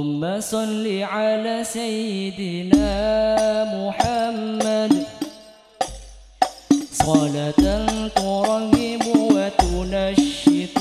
اللهم صل على سيدنا محمد صلاة ترغب وتنشط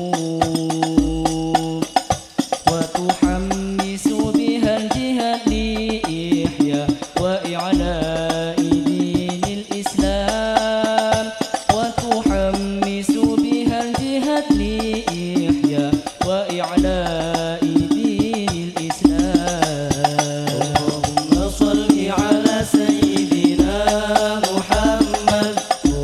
وتحمس بها الجهاد لإحياء وإعلاء دين الإسلام وتحمس بها الجهاد لإحياء وإعلاء دين الإسلام. اللهم صل على سيدنا محمد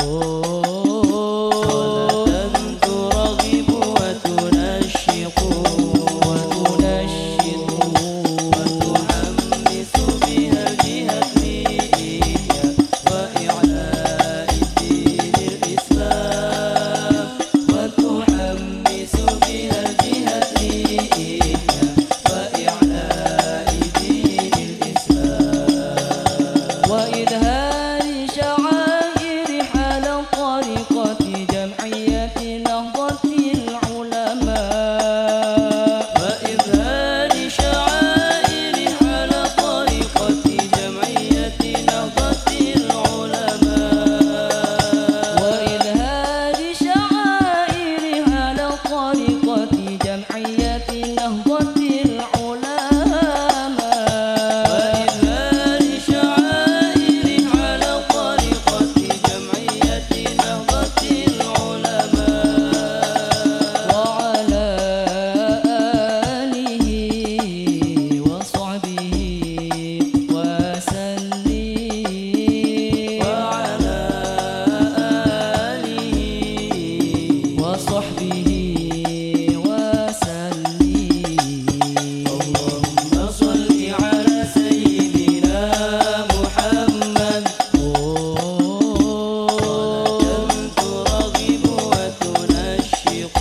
صلاة ترغب وتنشط وتحمس بها الجهاد لإحياء وإعلاء دين الإسلام وتحمس بها الجهاد لإحياء وإعلاء دين الإسلام وإظهار شعائر على طريقة جمعية نهضة العلماء وإظهار شعائر على طريقة جمعية نهضة العلماء وإظهار شعائر على طريقة جمعية نهضة العلماء وإظهار شعائر على طريقة جمعية نهضة العلماء وعلى آله وصحبه وسلم وعلى آله وصحبه وسلم. اللهم صل على سيدنا محمد صلاة ترغب وتنشط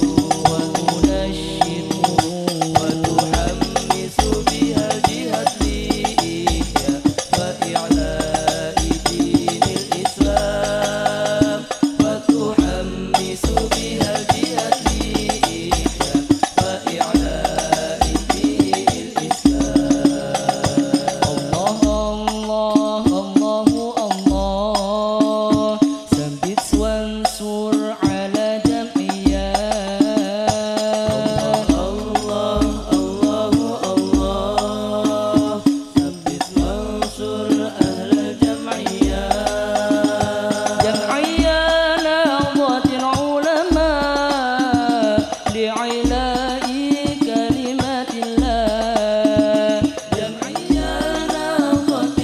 وتحمس بها الجهاد لإحياء وإعلاء دين الإسلام وتحمس بها الجهاد لإحياء وإعلاء دين الإسلام. الله الله الله الله ثبت وانصر على جمعيات الله الله الله ثبت وانصر أهل الجمعيات جمعية نهضة العلماء لعلاء كلمات الله جمعية نهضة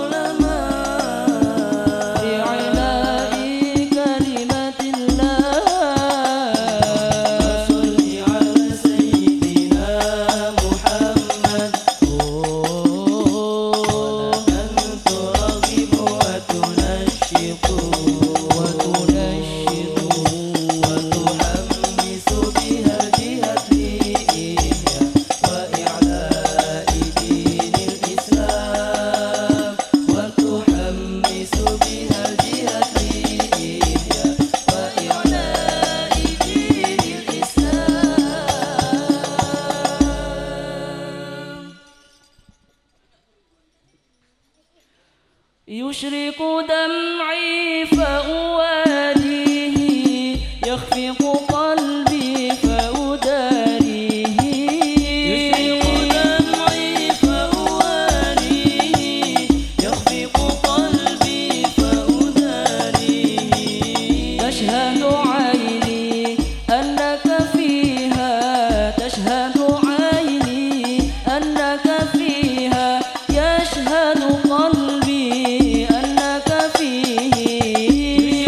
العلماء لعلاء كلمات الله. صل على سيدنا محمد صلاة ترغب وتنشط وتحمس بها الجهاد لإحياء وإعلاء دين الإسلام وتحمس بها الجهاد لإحياء وإعلاء دين الإسلام. يشرق دمعي فأواليه يخفق قلبي فأداريه يشرق دمعي فأواليه يخفق قلبي فأداريه تشهد عيني أنك فيها تشهد عيني أنك فيها يشهد قلبي أنك فيه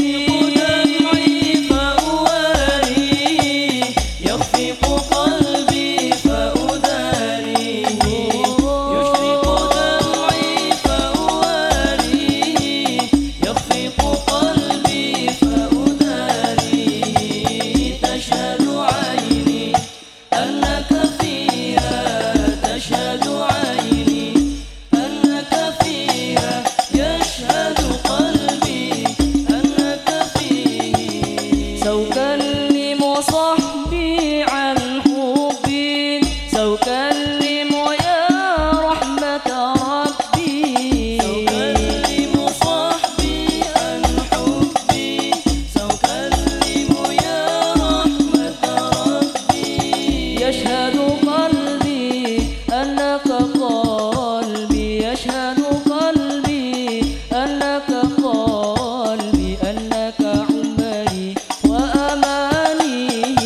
أنك قلبي يشهد قلبي أنك قلبي أنك عمري وأماني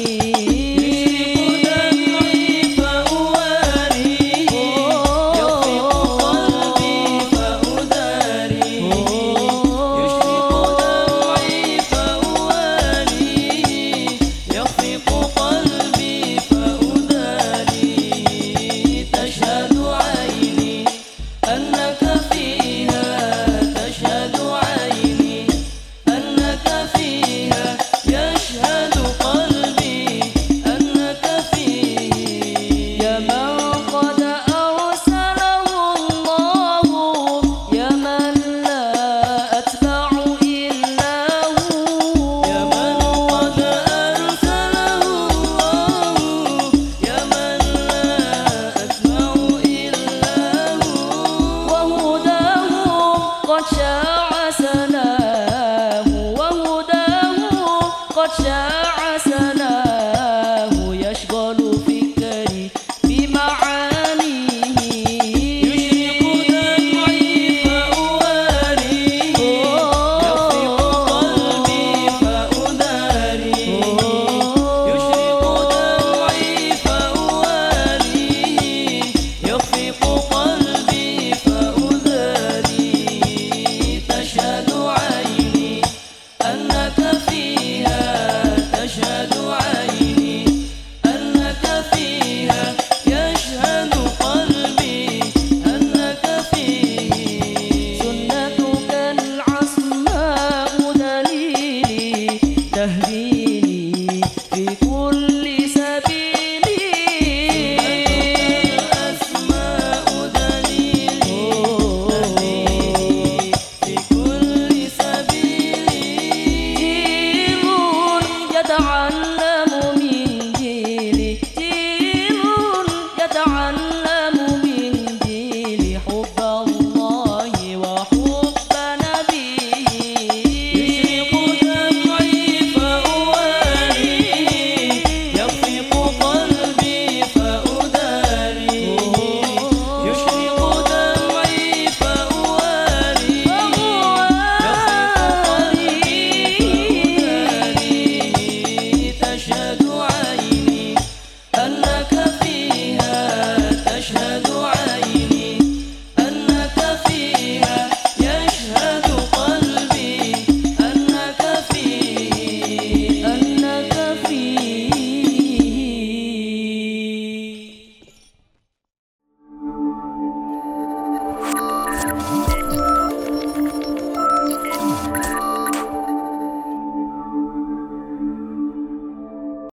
يشرق دمعي فأواري يخفق قلبي فأداري يشرق دمعي فأواري يخفق قلبي فأداري تشهد عيني أنك فيها تشهد عيني أنك فيها يشهد قلبي أنك فيه يا من قد أرسله الله يا من لا أتبع إلا هو يا من قد أرسله الله يا من لا أتبع إلا هو وهداه قد شاع سناه وهداه قد شاع سناه يشغل فكري بمعانيه يشرق دمعي فأواري يخفق قلبي فأداري يشرق دمعي فأواري يخفق قلبي فأداري تشهد عيني أنك فيها تشهد عيني أنك فيها يشهد قلبي أنك فيه سنتك العصماء دليلي تهديني في كل سبيل الأسماء دليلي تهديني في كل سبيل جيل يتعلم من جيلي جيل يتعلم من جيلي حب الله وحب نبيه يشرق دمعي فأواري يخفق قلبي فأداري يشرق دمعي فأواري يخفق قلبي تشهد عيني أنك فيها تشهد عيني أنك فيها يشهد قلبي أنك فيه أنك فيه